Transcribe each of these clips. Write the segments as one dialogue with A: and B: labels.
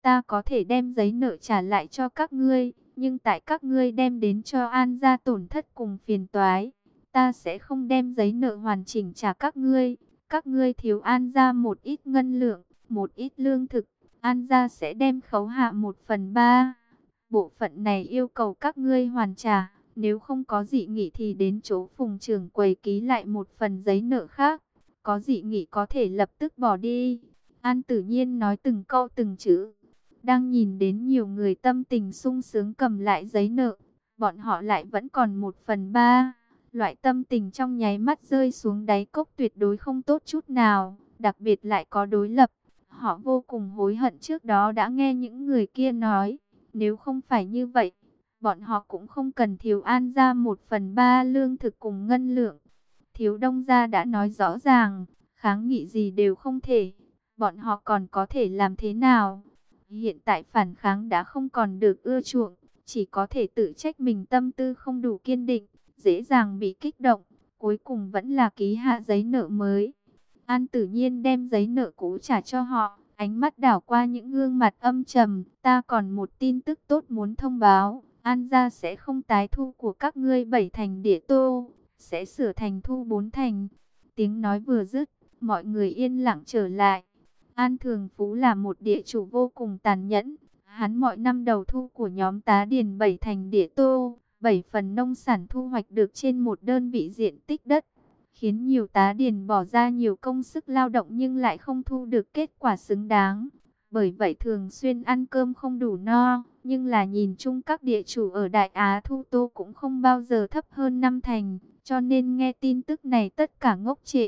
A: Ta có thể đem giấy nợ trả lại cho các ngươi, nhưng tại các ngươi đem đến cho An gia tổn thất cùng phiền toái, ta sẽ không đem giấy nợ hoàn chỉnh trả các ngươi. Các ngươi thiếu An gia một ít ngân lượng, một ít lương thực, An gia sẽ đem khấu hạ 1/3. Bộ phận này yêu cầu các ngươi hoàn trả, nếu không có dị nghị thì đến chỗ Phùng trưởng quầy ký lại một phần giấy nợ khác. Có dị nghị có thể lập tức bỏ đi. An Tử Nhiên nói từng câu từng chữ. Đang nhìn đến nhiều người tâm tình sung sướng cầm lại giấy nợ, bọn họ lại vẫn còn 1/3. Loại tâm tình trong nháy mắt rơi xuống đáy cốc tuyệt đối không tốt chút nào, đặc biệt lại có đối lập. Họ vô cùng hối hận trước đó đã nghe những người kia nói, nếu không phải như vậy, bọn họ cũng không cần thiếu An gia 1/3 lương thực cùng ngân lượng. Thiếu Đông gia đã nói rõ ràng, kháng nghị gì đều không thể, bọn họ còn có thể làm thế nào? Hiện tại phản kháng đã không còn được ưa chuộng, chỉ có thể tự trách mình tâm tư không đủ kiên định, dễ dàng bị kích động, cuối cùng vẫn là ký hạ giấy nợ mới. An Tử Nhiên đem giấy nợ cũ trả cho họ, ánh mắt đảo qua những gương mặt âm trầm. Ta còn một tin tức tốt muốn thông báo, An gia sẽ không tái thu của các ngươi 7 thành địa tô, sẽ sửa thành thu 4 thành. Tiếng nói vừa dứt, mọi người yên lặng trở lại. An Thường Phú là một địa chủ vô cùng tàn nhẫn. Hắn mọi năm đầu thu của nhóm tá điền 7 thành địa tô, 7 phần nông sản thu hoạch được trên một đơn vị diện tích đất, khiến nhiều tá điền bỏ ra nhiều công sức lao động nhưng lại không thu được kết quả xứng đáng. Bởi vậy thường xuyên ăn cơm không đủ no, nhưng là nhìn chung các địa chủ ở Đại Á thu tô cũng không bao giờ thấp hơn 5 thành, cho nên nghe tin tức này tất cả ngốc trệ.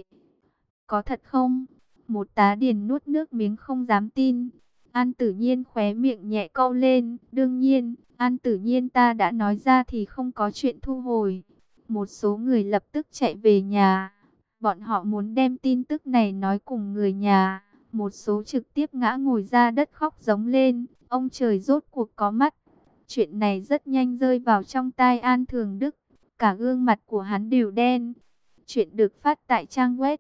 A: Có thật không? Một tá điền nuốt nước miếng không dám tin. An Tử Nhiên khóe miệng nhẹ cau lên. Đương nhiên, An Tử Nhiên ta đã nói ra thì không có chuyện thu hồi. Một số người lập tức chạy về nhà. Bọn họ muốn đem tin tức này nói cùng người nhà. Một số trực tiếp ngã ngồi ra đất khóc giống lên. Ông trời rốt cuộc có mắt. Chuyện này rất nhanh rơi vào trong tai An Thường Đức. Cả gương mặt của hắn đều đen. Chuyện được phát tại trang web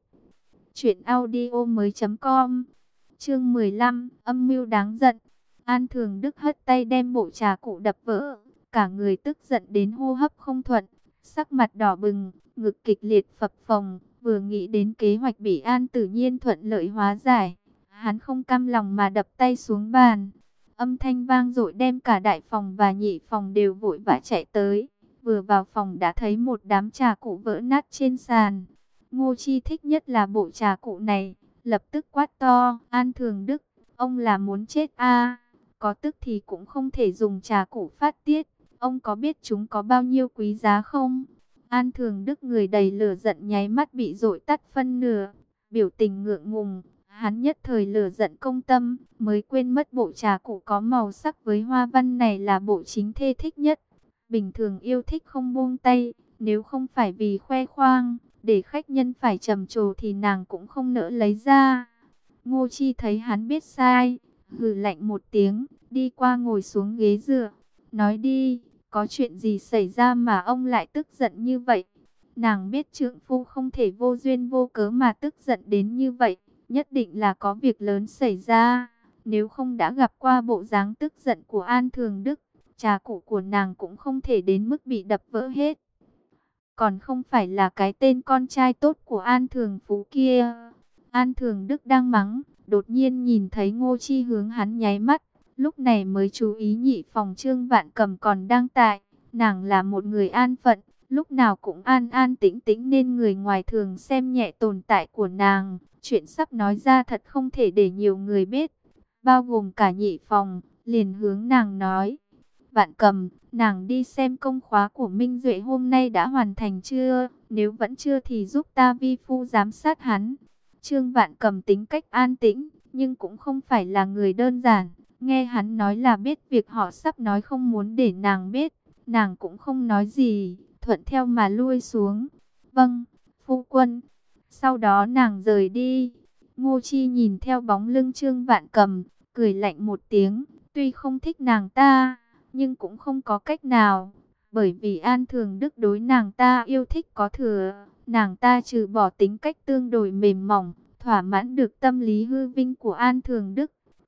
A: truyệnaudiomoi.com. Chương 15, âm mưu đáng giận. An Thường Đức hất tay đem bộ trà cụ đập vỡ, cả người tức giận đến hô hấp không thuận, sắc mặt đỏ bừng, ngực kịch liệt phập phồng, vừa nghĩ đến kế hoạch bị An Tử Nhiên thuận lợi hóa giải, hắn không cam lòng mà đập tay xuống bàn. Âm thanh vang dội đem cả đại phòng và nhị phòng đều vội vã chạy tới. Vừa vào phòng đã thấy một đám trà cụ vỡ nát trên sàn. Ngô Chi thích nhất là bộ trà cụ này, lập tức quát to, An Thường Đức, ông là muốn chết à? Có tức thì cũng không thể dùng trà cụ phát tiết, ông có biết chúng có bao nhiêu quý giá không? An Thường Đức người đầy lửa giận nháy mắt bị dội tắt phân nửa, biểu tình ngượng ngùng, hắn nhất thời lửa giận công tâm, mới quên mất bộ trà cụ có màu sắc với hoa văn này là bộ chính thê thích nhất. Bình thường yêu thích không buông tay, nếu không phải vì khoe khoang, để khách nhân phải trầm trồ thì nàng cũng không nỡ lấy ra. Ngô Chi thấy hắn biết sai, hừ lạnh một tiếng, đi qua ngồi xuống ghế dựa. Nói đi, có chuyện gì xảy ra mà ông lại tức giận như vậy? Nàng biết trượng phu không thể vô duyên vô cớ mà tức giận đến như vậy, nhất định là có việc lớn xảy ra. Nếu không đã gặp qua bộ dáng tức giận của An Thường Đức, trà cụ của nàng cũng không thể đến mức bị đập vỡ hết. Còn không phải là cái tên con trai tốt của An Thường Phú kia. An Thường Đức đang mắng, đột nhiên nhìn thấy Ngô Chi hướng hắn nháy mắt, lúc này mới chú ý nhị phòng Trương Vạn Cầm còn đang tại. Nàng là một người an phận, lúc nào cũng an an tĩnh tĩnh nên người ngoài thường xem nhẹ tồn tại của nàng. Chuyện sắp nói ra thật không thể để nhiều người biết, bao gồm cả nhị phòng, liền hướng nàng nói. Vạn Cầm, nàng đi xem công khóa của Minh Duệ hôm nay đã hoàn thành chưa? Nếu vẫn chưa thì giúp ta vi phu giám sát hắn. Trương Vạn Cầm tính cách an tĩnh, nhưng cũng không phải là người đơn giản. Nghe hắn nói là biết việc họ sắp nói không muốn để nàng biết. Nàng cũng không nói gì, thuận theo mà lui xuống. Vâng, phu quân. Sau đó nàng rời đi. Ngô Chi nhìn theo bóng lưng Trương Vạn Cầm, cười lạnh một tiếng. Tuy không thích nàng ta, nhưng cũng không có cách nào, bởi vì An Thường Đức đối nàng ta yêu thích có thừa, nàng ta trừ bỏ tính cách tương đối mềm mỏng, thỏa mãn được tâm lý hư vinh của An Thường Đức,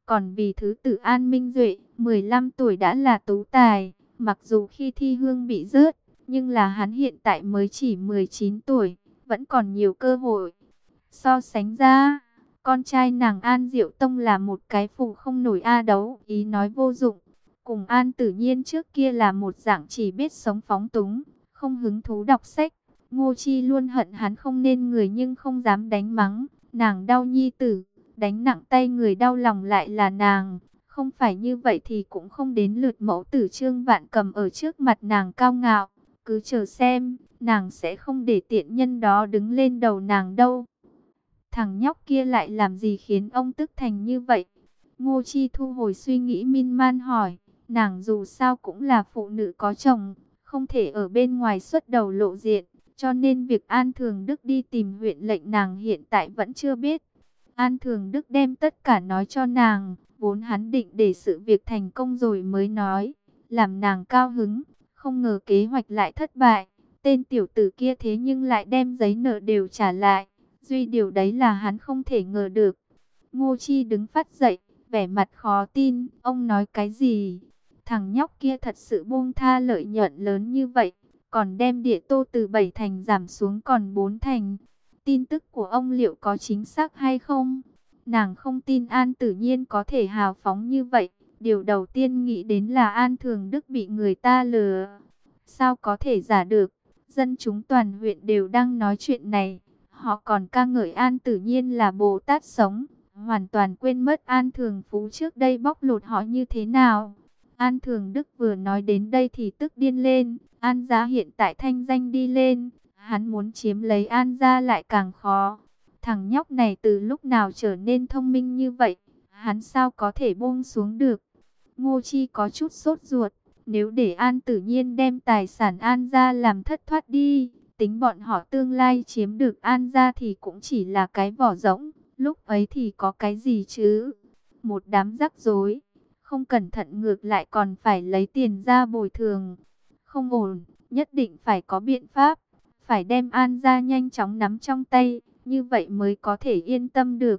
A: Còn vì thứ tử An Minh Duệ, 15 tuổi đã là tú tài, mặc dù khi thi hương bị rớt, nhưng là hắn hiện tại mới chỉ 19 tuổi, vẫn còn nhiều cơ hội. So sánh ra, con trai nàng An Diệu Tông là một cái phụ không nổi a đấu, ý nói vô dụng. Cùng An Tử Nhiên trước kia là một dạng chỉ biết sống phóng túng, không hứng thú đọc sách. Ngô Chi luôn hận hắn không nên người nhưng không dám đánh mắng, nàng đau nhi tử, đánh nặng tay người đau lòng lại là nàng. Không phải như vậy thì cũng không đến lượt mẫu tử Trương Vạn Cầm ở trước mặt nàng cao ngạo. Cứ chờ xem, nàng sẽ không để tiện nhân đó đứng lên đầu nàng đâu. Thằng nhóc kia lại làm gì khiến ông tức thành như vậy? Ngô Chi thu hồi suy nghĩ miên man hỏi, nàng dù sao cũng là phụ nữ có chồng, không thể ở bên ngoài xuất đầu lộ diện, cho nên việc An Thường Đức đi tìm huyện lệnh nàng hiện tại vẫn chưa biết. An Thường Đức đem tất cả nói cho nàng, vốn hắn định để sự việc thành công rồi mới nói, làm nàng cao hứng, không ngờ kế hoạch lại thất bại. Tên tiểu tử kia thế nhưng lại đem giấy nợ đều trả lại, duy điều đấy là hắn không thể ngờ được. Ngô Chi đứng phát dậy, vẻ mặt khó tin, ông nói cái gì? Thằng nhóc kia thật sự buông tha lợi nhuận lớn như vậy, còn đem địa tô từ 7 thành giảm xuống còn 4 thành. Tin tức của ông liệu có chính xác hay không? Nàng không tin An Tử Nhiên có thể hào phóng như vậy. Điều đầu tiên nghĩ đến là An Thường Đức bị người ta lừa. Sao có thể giả được? Dân chúng toàn huyện đều đang nói chuyện này. Họ còn ca ngợi An Tử Nhiên là Bồ Tát sống, hoàn toàn quên mất An Thường Phú trước đây bóc lột họ như thế nào. An Thường Đức vừa nói đến đây thì tức điên lên. An gia hiện tại thanh danh đi lên, hắn muốn chiếm lấy An gia lại càng khó. Thằng nhóc này từ lúc nào trở nên thông minh như vậy, hắn sao có thể buông xuống được? Ngô Chi có chút sốt ruột, nếu để An Tử Nhiên đem tài sản An gia làm thất thoát đi, tính bọn họ tương lai chiếm được An gia thì cũng chỉ là cái vỏ rỗng, lúc ấy thì có cái gì chứ? Một đám rắc rối, không cẩn thận ngược lại còn phải lấy tiền ra bồi thường. Không ổn, nhất định phải có biện pháp, phải đem An gia nhanh chóng nắm trong tay, như vậy mới có thể yên tâm được.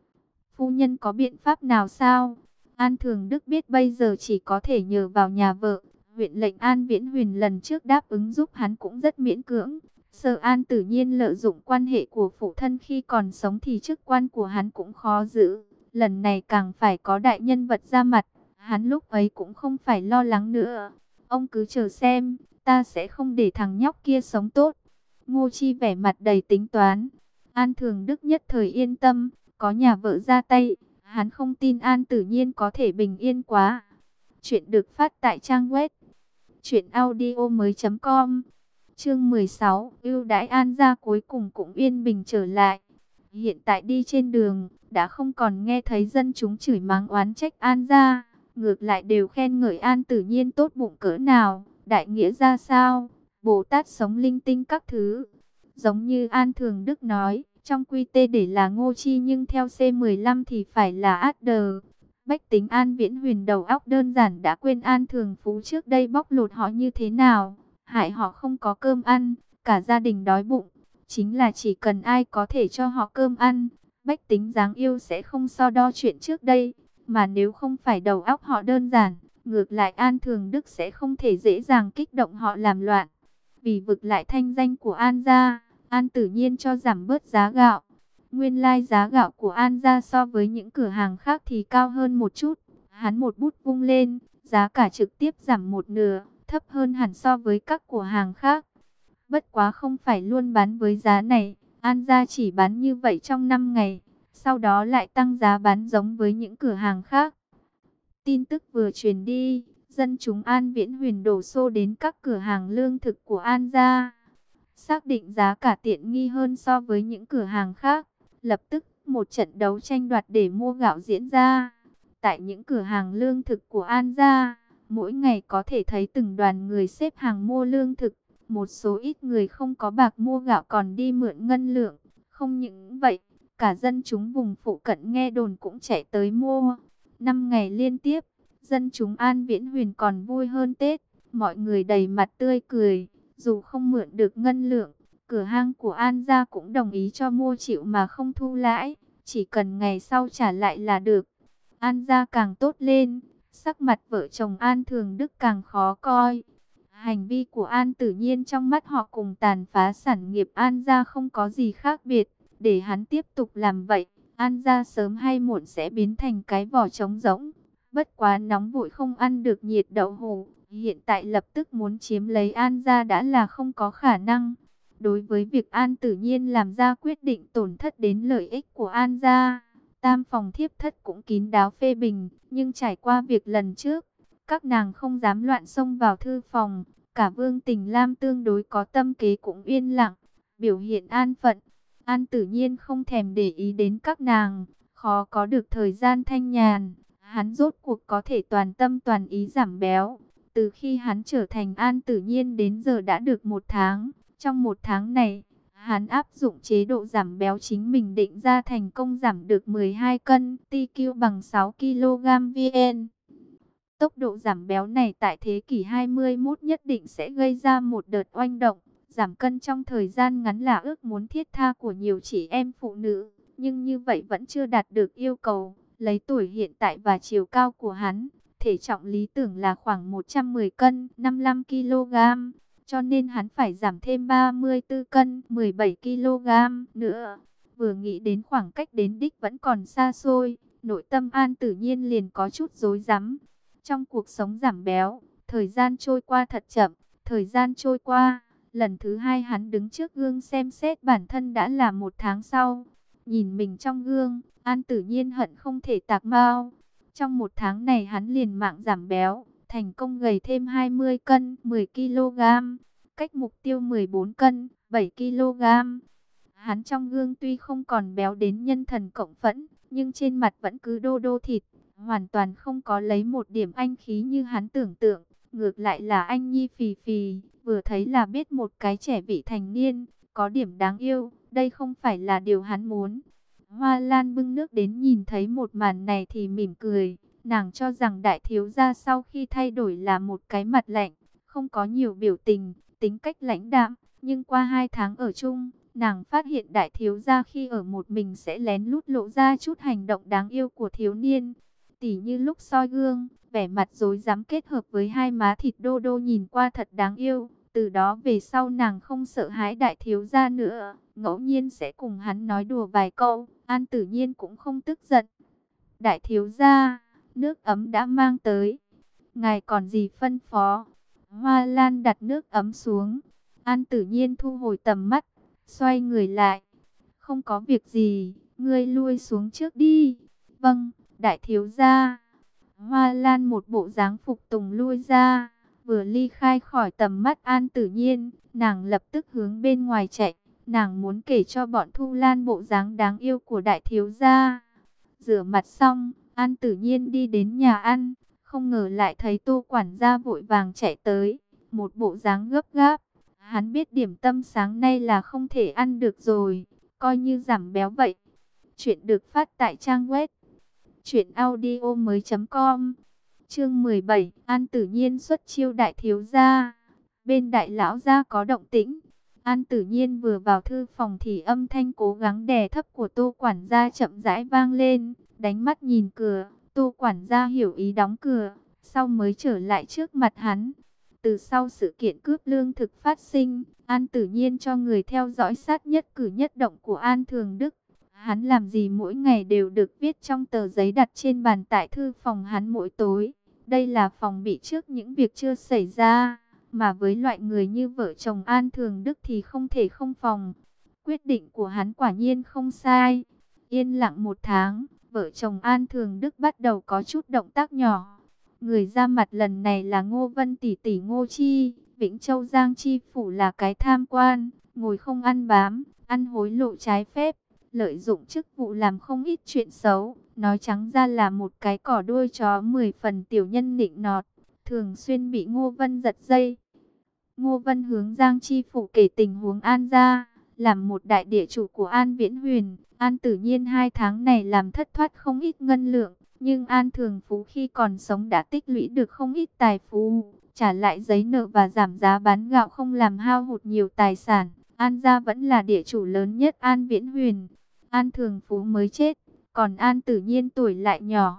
A: Phu nhân có biện pháp nào sao? An Thường Đức biết bây giờ chỉ có thể nhờ vào nhà vợ. Huyện lệnh An Viễn Huyền lần trước đáp ứng giúp hắn cũng rất miễn cưỡng. Sợ An Tử Nhiên lợi dụng quan hệ của phụ thân khi còn sống thì chức quan của hắn cũng khó giữ. Lần này càng phải có đại nhân vật ra mặt, hắn lúc ấy cũng không phải lo lắng nữa. Ông cứ chờ xem, ta sẽ không để thằng nhóc kia sống tốt. Ngô Chi vẻ mặt đầy tính toán. An Thường Đức nhất thời yên tâm, có nhà vợ ra tay, hắn không tin An Tử Nhiên có thể bình yên quá. Chuyện được phát tại trang web truyệnaudiomoi.com. Chương 16, ưu đãi An gia cuối cùng cũng yên bình trở lại. Hiện tại đi trên đường, đã không còn nghe thấy dân chúng chửi mắng oán trách An gia, ngược lại đều khen ngợi An Tử Nhiên tốt bụng cỡ nào, đại nghĩa ra sao, Bồ Tát sống linh tinh các thứ. Giống như An Thường Đức nói, trong quy tê để là Ngô Chi nhưng theo C15 thì phải là Adder. Bách tính An Viễn Huyền đầu óc đơn giản đã quên An Thường Phú trước đây bóc lột họ như thế nào, hại họ không có cơm ăn, cả gia đình đói bụng. Chính là chỉ cần ai có thể cho họ cơm ăn, bách tính đáng yêu sẽ không so đo chuyện trước đây. Mà nếu không phải đầu óc họ đơn giản, ngược lại An Thường Đức sẽ không thể dễ dàng kích động họ làm loạn. Vì vực lại thanh danh của An gia, An Tử Nhiên cho giảm bớt giá gạo. Nguyên lai giá gạo của An gia so với những cửa hàng khác thì cao hơn một chút. Hắn một bút vung lên, giá cả trực tiếp giảm một nửa, thấp hơn hẳn so với các cửa hàng khác. Bất quá không phải luôn bán với giá này, An gia chỉ bán như vậy trong 5 ngày, sau đó lại tăng giá bán giống với những cửa hàng khác. Tin tức vừa truyền đi, dân chúng An Viễn Huyền đổ xô đến các cửa hàng lương thực của An gia. Xác định giá cả tiện nghi hơn so với những cửa hàng khác. Lập tức, một trận đấu tranh đoạt để mua gạo diễn ra. Tại những cửa hàng lương thực của An gia, mỗi ngày có thể thấy từng đoàn người xếp hàng mua lương thực. Một số ít người không có bạc mua gạo còn đi mượn ngân lượng. Không những vậy, cả dân chúng vùng phụ cận nghe đồn cũng chạy tới mua. 5 ngày liên tiếp, dân chúng An Viễn Huyền còn vui hơn Tết. Mọi người đầy mặt tươi cười, dù không mượn được ngân lượng. Cửa hàng của An gia cũng đồng ý cho mua chịu mà không thu lãi, chỉ cần ngày sau trả lại là được. An gia càng tốt lên, sắc mặt vợ chồng An Thường Đức càng khó coi. Hành vi của An Tử Nhiên trong mắt họ cùng tàn phá sản nghiệp An gia không có gì khác biệt. Để hắn tiếp tục làm vậy, An gia sớm hay muộn sẽ biến thành cái vỏ trống rỗng. Bất quá nóng vội không ăn được nhiệt đậu hũ, hiện tại lập tức muốn chiếm lấy An gia đã là không có khả năng. Đối với việc An Tử Nhiên làm ra quyết định tổn thất đến lợi ích của An gia, Tam phòng thiếp thất cũng kín đáo phê bình, nhưng trải qua việc lần trước, các nàng không dám loạn xông vào thư phòng. Cả Vương Tình Lam tương đối có tâm kế cũng yên lặng, biểu hiện an phận. An Tử Nhiên không thèm để ý đến các nàng, khó có được thời gian thanh nhàn. Hắn rốt cuộc có thể toàn tâm toàn ý giảm béo. Từ khi hắn trở thành An Tử Nhiên đến giờ đã được 1 tháng. Trong 1 tháng này, hắn áp dụng chế độ giảm béo chính mình định ra, thành công giảm được 12 cân, TQ bằng 6 kg VN. Tốc độ giảm béo này tại thế kỷ 21 nhất định sẽ gây ra một đợt oanh động. Giảm cân trong thời gian ngắn là ước muốn thiết tha của nhiều chị em phụ nữ, nhưng như vậy vẫn chưa đạt được yêu cầu. Lấy tuổi hiện tại và chiều cao của hắn, thể trọng lý tưởng là khoảng 110 cân, 55 kg. Cho nên hắn phải giảm thêm 34 cân, 17 kg nữa. Vừa nghĩ đến khoảng cách đến đích vẫn còn xa xôi, nội tâm An Tử Nhiên liền có chút rối rắm. Trong cuộc sống giảm béo, thời gian trôi qua thật chậm. Thời gian trôi qua, lần thứ hai hắn đứng trước gương xem xét bản thân đã là 1 tháng sau. Nhìn mình trong gương, An Tử Nhiên hận không thể tạc mao. Trong 1 tháng này hắn liền mạng giảm béo, thành công gầy thêm 20 cân, 10 kg. Cách mục tiêu 14 cân, 7 kg. Hắn trong gương tuy không còn béo đến nhân thần cộng phẫn, nhưng trên mặt vẫn cứ đô đô thịt. Hoàn toàn không có lấy một điểm anh khí như hắn tưởng tượng. Ngược lại là anh nhi phì phì, vừa thấy là biết một cái trẻ vị thành niên, có điểm đáng yêu. Đây không phải là điều hắn muốn. Hoa Lan bưng nước đến nhìn thấy một màn này thì mỉm cười. Nàng cho rằng đại thiếu gia sau khi thay đổi là một cái mặt lạnh, không có nhiều biểu tình, tính cách lãnh đạm. Nhưng qua 2 tháng ở chung, nàng phát hiện đại thiếu gia khi ở một mình sẽ lén lút lộ ra chút hành động đáng yêu của thiếu niên. Tỉ như lúc soi gương, vẻ mặt rối rắm kết hợp với hai má thịt đô đô nhìn qua thật đáng yêu. Từ đó về sau nàng không sợ hãi đại thiếu gia nữa, ngẫu nhiên sẽ cùng hắn nói đùa vài câu, An Tử Nhiên cũng không tức giận. Đại thiếu gia, nước ấm đã mang tới, ngài còn gì phân phó? Hoa Lan đặt nước ấm xuống, An Tử Nhiên thu hồi tầm mắt, xoay người lại. Không có việc gì, ngươi lui xuống trước đi. Vâng, đại thiếu gia. Hoa Lan một bộ dáng phục tùng lui ra, vừa ly khai khỏi tầm mắt An Tử Nhiên, nàng lập tức hướng bên ngoài chạy. Nàng muốn kể cho bọn Thu Lan bộ dáng đáng yêu của đại thiếu gia. Rửa mặt xong, An Tử Nhiên đi đến nhà ăn, không ngờ lại thấy Tô quản gia vội vàng chạy tới, một bộ dáng gấp gáp. Hắn biết điểm tâm sáng nay là không thể ăn được rồi, coi như giảm béo vậy. Chuyện được phát tại trang web truyệnaudiomoi.com. Chương 17, An Tử Nhiên xuất chiêu đại thiếu gia. Bên đại lão gia có động tĩnh. An Tử Nhiên vừa vào thư phòng thì âm thanh cố gắng đè thấp của Tô quản gia chậm rãi vang lên, đánh mắt nhìn cửa, Tô quản gia hiểu ý đóng cửa, sau mới trở lại trước mặt hắn. Từ sau sự kiện cướp lương thực phát sinh, An Tử Nhiên cho người theo dõi sát nhất cử nhất động của An Thường Đức. Hắn làm gì mỗi ngày đều được viết trong tờ giấy đặt trên bàn tại thư phòng hắn mỗi tối. Đây là phòng bị trước những việc chưa xảy ra, mà với loại người như vợ chồng An Thường Đức thì không thể không phòng. Quyết định của hắn quả nhiên không sai. Yên lặng 1 tháng, vợ chồng An Thường Đức bắt đầu có chút động tác nhỏ. Người ra mặt lần này là Ngô Vân tỷ tỷ Ngô Chi, Vĩnh Châu Giang Chi phủ là cái tham quan, ngồi không ăn bám, ăn hối lộ trái phép, lợi dụng chức vụ làm không ít chuyện xấu, nói trắng ra là một cái cỏ đuôi chó 10 phần tiểu nhân nịnh nọt, thường xuyên bị Ngô Vân giật dây. Ngô Vân hướng Giang Chi phủ kể tình huống An gia, làm một đại địa chủ của An Viễn Huyền, An Tử Nhiên 2 tháng này làm thất thoát không ít ngân lượng, nhưng An Thường Phú khi còn sống đã tích lũy được không ít tài phú, trả lại giấy nợ và giảm giá bán gạo không làm hao hụt nhiều tài sản. An gia vẫn là địa chủ lớn nhất An Viễn Huyền. An Thường Phú mới chết, còn An Tử Nhiên tuổi lại nhỏ,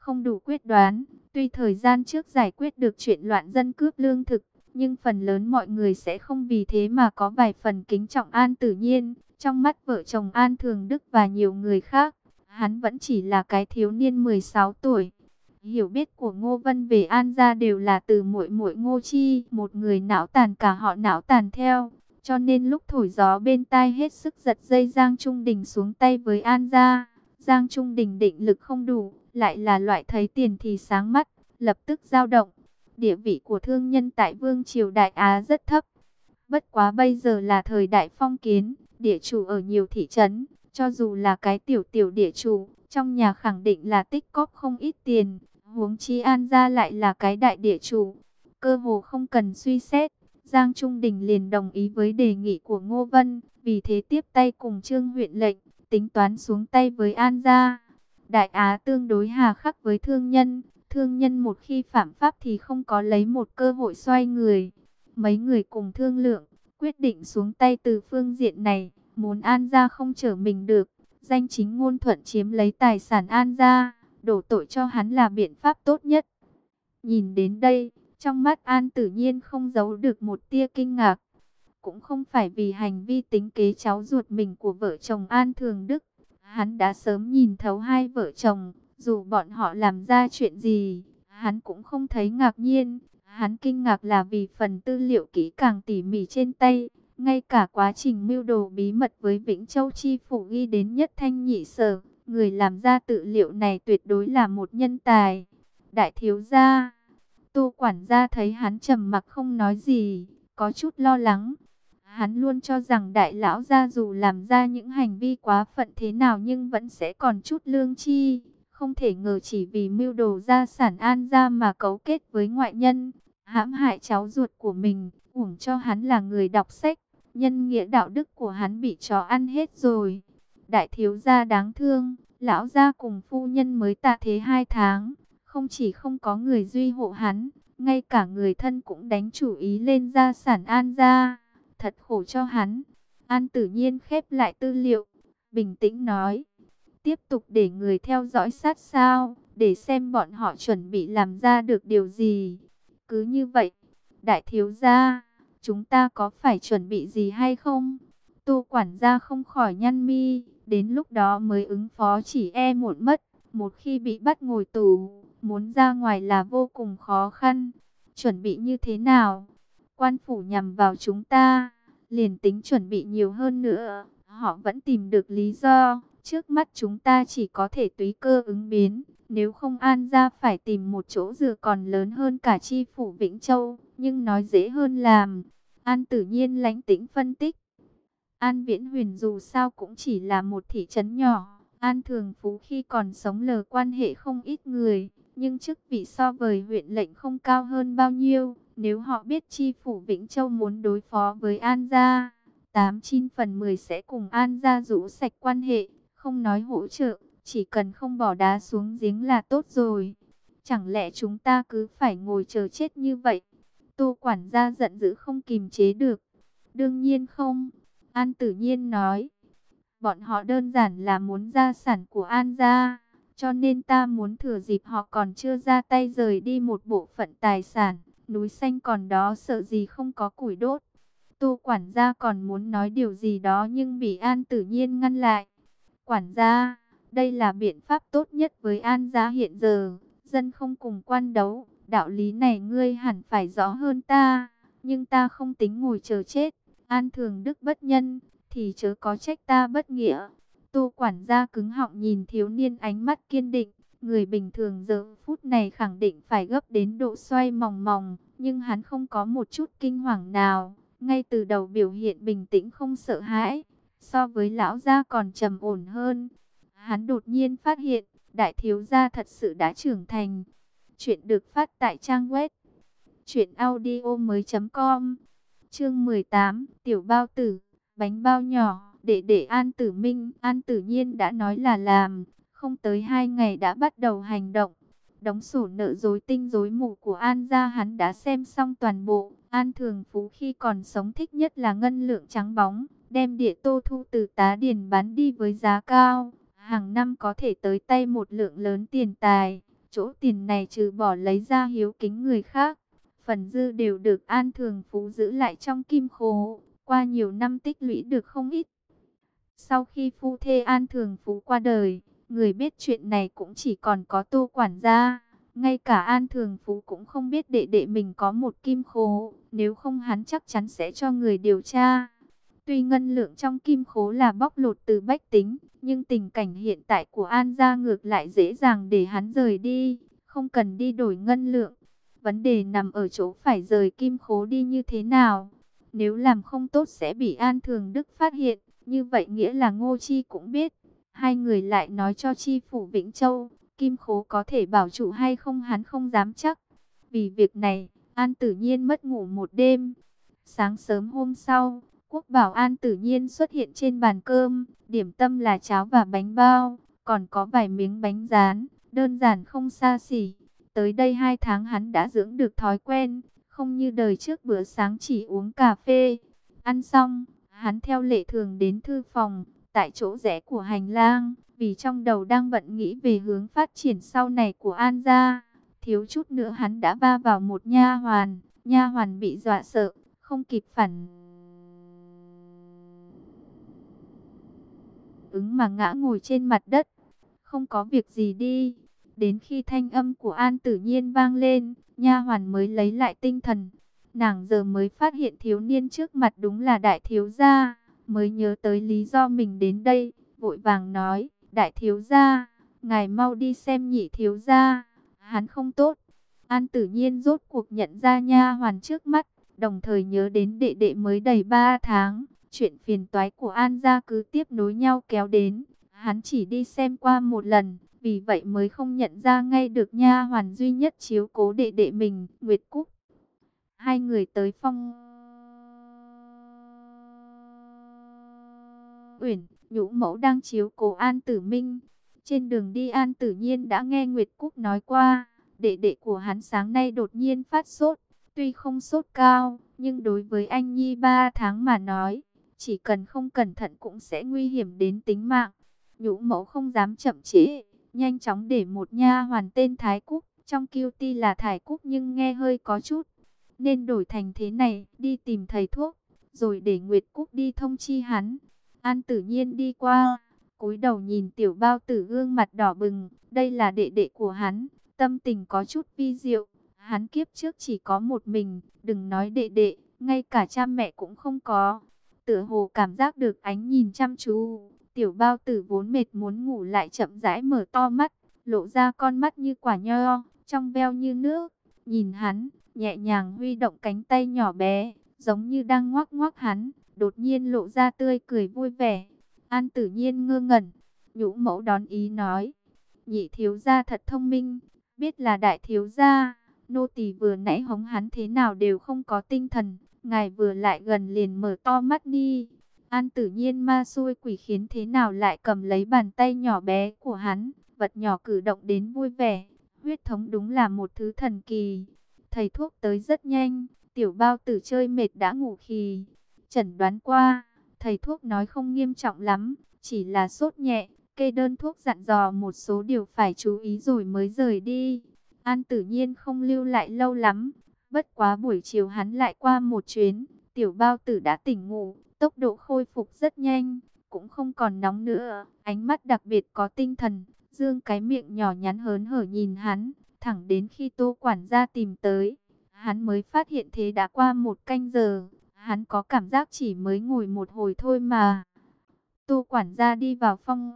A: không đủ quyết đoán. Tuy thời gian trước giải quyết được chuyện loạn dân cướp lương thực, nhưng phần lớn mọi người sẽ không vì thế mà có vài phần kính trọng An Tử Nhiên. Trong mắt vợ chồng An Thường Đức và nhiều người khác, hắn vẫn chỉ là cái thiếu niên 16 tuổi. Hiểu biết của Ngô Vân về An gia đều là từ muội muội Ngô Chi, một người não tàn cả họ não tàn theo. Cho nên lúc thổi gió bên tai hết sức giật dây Giang Trung Đình xuống tay với An gia. Giang Trung Đình định lực không đủ, lại là loại thấy tiền thì sáng mắt, lập tức dao động. Địa vị của thương nhân tại Vương triều Đại Á rất thấp. Bất quá bây giờ là thời đại phong kiến, địa chủ ở nhiều thị trấn, cho dù là cái tiểu tiểu địa chủ, trong nhà khẳng định là tích cóp không ít tiền. Huống chi An gia lại là cái đại địa chủ, cơ hồ không cần suy xét. Giang Trung Đình liền đồng ý với đề nghị của Ngô Vân, vì thế tiếp tay cùng Trương huyện lệnh, tính toán xuống tay với An gia. Đại Á tương đối hà khắc với thương nhân một khi phạm pháp thì không có lấy một cơ hội xoay người. Mấy người cùng thương lượng, quyết định xuống tay từ phương diện này, muốn An gia không trở mình được, danh chính ngôn thuận chiếm lấy tài sản An gia, đổ tội cho hắn là biện pháp tốt nhất. Nhìn đến đây, trong mắt An Tử Nhiên không giấu được một tia kinh ngạc. Cũng không phải vì hành vi tính kế cháu ruột mình của vợ chồng An Thường Đức. Hắn đã sớm nhìn thấu hai vợ chồng, dù bọn họ làm ra chuyện gì, hắn cũng không thấy ngạc nhiên. Hắn kinh ngạc là vì phần tư liệu kỹ càng tỉ mỉ trên tay, ngay cả quá trình mưu đồ bí mật với Vĩnh Châu chi phủ ghi đến nhất thanh nhị sở. Người làm ra tư liệu này tuyệt đối là một nhân tài. Đại thiếu gia, Tô quản gia thấy hắn trầm mặc không nói gì, có chút lo lắng. Hắn luôn cho rằng đại lão gia dù làm ra những hành vi quá phận thế nào nhưng vẫn sẽ còn chút lương tri. Không thể ngờ chỉ vì mưu đồ gia sản An gia mà cấu kết với ngoại nhân, hãm hại cháu ruột của mình. Uổng cho hắn là người đọc sách, nhân nghĩa đạo đức của hắn bị chó ăn hết rồi. Đại thiếu gia đáng thương, lão gia cùng phu nhân mới tạ thế 2 tháng. Không chỉ không có người duy hộ hắn, ngay cả người thân cũng đánh chủ ý lên gia sản An gia. Thật khổ cho hắn. An Tử Nhiên khép lại tư liệu, bình tĩnh nói. Tiếp tục để người theo dõi sát sao, để xem bọn họ chuẩn bị làm ra được điều gì. Cứ như vậy, đại thiếu gia, chúng ta có phải chuẩn bị gì hay không? Tô quản gia không khỏi nhăn mi, đến lúc đó mới ứng phó chỉ e muộn mất. Một khi bị bắt ngồi tù, muốn ra ngoài là vô cùng khó khăn. Chuẩn bị như thế nào? Quan phủ nhằm vào chúng ta, liền tính chuẩn bị nhiều hơn nữa, họ vẫn tìm được lý do. Trước mắt chúng ta chỉ có thể tùy cơ ứng biến. Nếu không An gia phải tìm một chỗ dựa còn lớn hơn cả chi phủ Vĩnh Châu, nhưng nói dễ hơn làm. An Tử Nhiên lánh tĩnh phân tích. An Viễn Huyền dù sao cũng chỉ là một thị trấn nhỏ. An Thường Phú khi còn sống lờ quan hệ không ít người, nhưng chức vị so với huyện lệnh không cao hơn bao nhiêu. Nếu họ biết chi phủ Vĩnh Châu muốn đối phó với An gia, 8/9 sẽ cùng An gia rũ sạch quan hệ, không nói hỗ trợ, chỉ cần không bỏ đá xuống giếng là tốt rồi. Chẳng lẽ chúng ta cứ phải ngồi chờ chết như vậy? Tô quản gia giận dữ không kìm chế được. Đương nhiên không, An Tử Nhiên nói. Bọn họ đơn giản là muốn gia sản của An gia, cho nên ta muốn thừa dịp họ còn chưa ra tay rời đi một bộ phận tài sản. Núi xanh còn đó sợ gì không có củi đốt. Tô quản gia còn muốn nói điều gì đó nhưng bị An Tử Nhiên ngăn lại. Quản gia, đây là biện pháp tốt nhất với An gia hiện giờ. Dân không cùng quan đấu, đạo lý này ngươi hẳn phải rõ hơn ta. Nhưng ta không tính ngồi chờ chết. An Thường Đức bất nhân, thì chớ có trách ta bất nghĩa. Tô quản gia cứng họng nhìn thiếu niên ánh mắt kiên định. Người bình thường giờ phút này khẳng định phải gấp đến độ xoay mòng mòng, nhưng hắn không có một chút kinh hoàng nào, ngay từ đầu biểu hiện bình tĩnh không sợ hãi, so với lão gia còn trầm ổn hơn. Hắn đột nhiên phát hiện, đại thiếu gia thật sự đã trưởng thành. Chuyện được phát tại trang web truyệnaudiomoi.com. Chương 18, Tiểu Bao Tử, bánh bao nhỏ, để An Tử Minh, An Tử Nhiên đã nói là làm. Không tới 2 ngày đã bắt đầu hành động. Đống sổ nợ rối tinh rối mù của An gia hắn đã xem xong toàn bộ. An Thường Phú khi còn sống thích nhất là ngân lượng trắng bóng, đem địa tô thu từ tá điền bán đi với giá cao. Hàng năm có thể tới tay một lượng lớn tiền tài. Chỗ tiền này trừ bỏ lấy ra hiếu kính người khác, phần dư đều được An Thường Phú giữ lại trong kim khố, qua nhiều năm tích lũy được không ít. Sau khi phu thê An Thường Phú qua đời, người biết chuyện này cũng chỉ còn có Tô quản gia. Ngay cả An Thường Phú cũng không biết đệ đệ mình có một kim khố, nếu không hắn chắc chắn sẽ cho người điều tra. Tuy ngân lượng trong kim khố là bóc lột từ bách tính, nhưng tình cảnh hiện tại của An gia ngược lại dễ dàng để hắn rời đi, không cần đi đổi ngân lượng. Vấn đề nằm ở chỗ phải rời kim khố đi như thế nào. Nếu làm không tốt sẽ bị An Thường Đức phát hiện, như vậy nghĩa là Ngô Chi cũng biết. Hai người lại nói cho Chi phủ Vĩnh Châu, kim khố có thể bảo trụ hay không hắn không dám chắc. Vì việc này, An Tử Nhiên mất ngủ một đêm. Sáng sớm hôm sau, Quốc bảo An Tử Nhiên xuất hiện trên bàn cơm, điểm tâm là cháo và bánh bao, còn có vài miếng bánh rán, đơn giản không xa xỉ. Tới đây 2 tháng hắn đã dưỡng được thói quen, không như đời trước bữa sáng chỉ uống cà phê. Ăn xong, hắn theo lệ thường đến thư phòng, tại chỗ rẽ của hành lang, vì trong đầu đang bận nghĩ về hướng phát triển sau này của An gia. Thiếu chút nữa hắn đã va vào một nha hoàn bị dọa sợ, không kịp phản ứng mà ngã ngồi trên mặt đất. Không có việc gì đi. Đến khi thanh âm của An Tử Nhiên vang lên, nha hoàn mới lấy lại tinh thần. Nàng giờ mới phát hiện thiếu niên trước mặt đúng là đại thiếu gia, mới nhớ tới lý do mình đến đây, vội vàng nói: "Đại thiếu gia, ngài mau đi xem nhị thiếu gia, hắn không tốt." An Tử Nhiên rốt cuộc nhận ra nha hoàn trước mắt, đồng thời nhớ đến đệ đệ mới đầy 3 tháng, chuyện phiền toái của An gia cứ tiếp nối nhau kéo đến. Hắn chỉ đi xem qua một lần, vì vậy mới không nhận ra ngay được nha hoàn duy nhất chiếu cố đệ đệ mình, Nguyệt Cúc. Hai người tới Phong Uyển, Nhũ mẫu đang chiếu cố An Tử Minh. Trên đường đi An Tử Nhiên đã nghe Nguyệt Cúc nói qua, đệ đệ của hắn sáng nay đột nhiên phát sốt. Tuy không sốt cao, nhưng đối với anh nhi 3 tháng mà nói, chỉ cần không cẩn thận cũng sẽ nguy hiểm đến tính mạng. Nhũ mẫu không dám chậm trễ, nhanh chóng để một nha hoàn tên Thái Cúc, trong kiêu ti là Thải Cúc nhưng nghe hơi có chút, nên đổi thành thế này, đi tìm thầy thuốc, rồi để Nguyệt Cúc đi thông chi hắn. An Tử Nhiên đi qua, cúi đầu nhìn Tiểu Bao Tử gương mặt đỏ bừng, đây là đệ đệ của hắn, tâm tình có chút vi diệu. Hắn kiếp trước chỉ có một mình, đừng nói đệ đệ, ngay cả cha mẹ cũng không có. Tựa hồ cảm giác được ánh nhìn chăm chú, Tiểu Bao Tử vốn mệt muốn ngủ lại chậm rãi mở to mắt, lộ ra con mắt như quả nho, trong veo như nước, nhìn hắn, nhẹ nhàng huy động cánh tay nhỏ bé, giống như đang ngoắc ngoắc hắn, đột nhiên lộ ra tươi cười vui vẻ. An Tử Nhiên ngơ ngẩn, Nhũ mẫu đón ý nói: "Nhị thiếu gia thật thông minh, biết là đại thiếu gia, nô tỳ vừa nãy hống hắn thế nào đều không có tinh thần, ngài vừa lại gần liền mở to mắt đi." An Tử Nhiên ma xui quỷ khiến thế nào lại cầm lấy bàn tay nhỏ bé của hắn, vật nhỏ cử động đến vui vẻ. Huyết thống đúng là một thứ thần kỳ. Thầy thuốc tới rất nhanh, Tiểu Bao Tử chơi mệt đã ngủ khì. Chẩn đoán qua, thầy thuốc nói không nghiêm trọng lắm, chỉ là sốt nhẹ, kê đơn thuốc dặn dò một số điều phải chú ý rồi mới rời đi. An Tử Nhiên không lưu lại lâu lắm, bất quá buổi chiều hắn lại qua một chuyến, Tiểu Bao Tử đã tỉnh ngủ, tốc độ khôi phục rất nhanh, cũng không còn nóng nữa, ánh mắt đặc biệt có tinh thần, dương cái miệng nhỏ nhắn hớn hở nhìn hắn, thẳng đến khi Tô quản gia tìm tới, hắn mới phát hiện thế đã qua 1 canh giờ. Hắn có cảm giác chỉ mới ngồi một hồi thôi mà. Tô quản gia đi vào Phong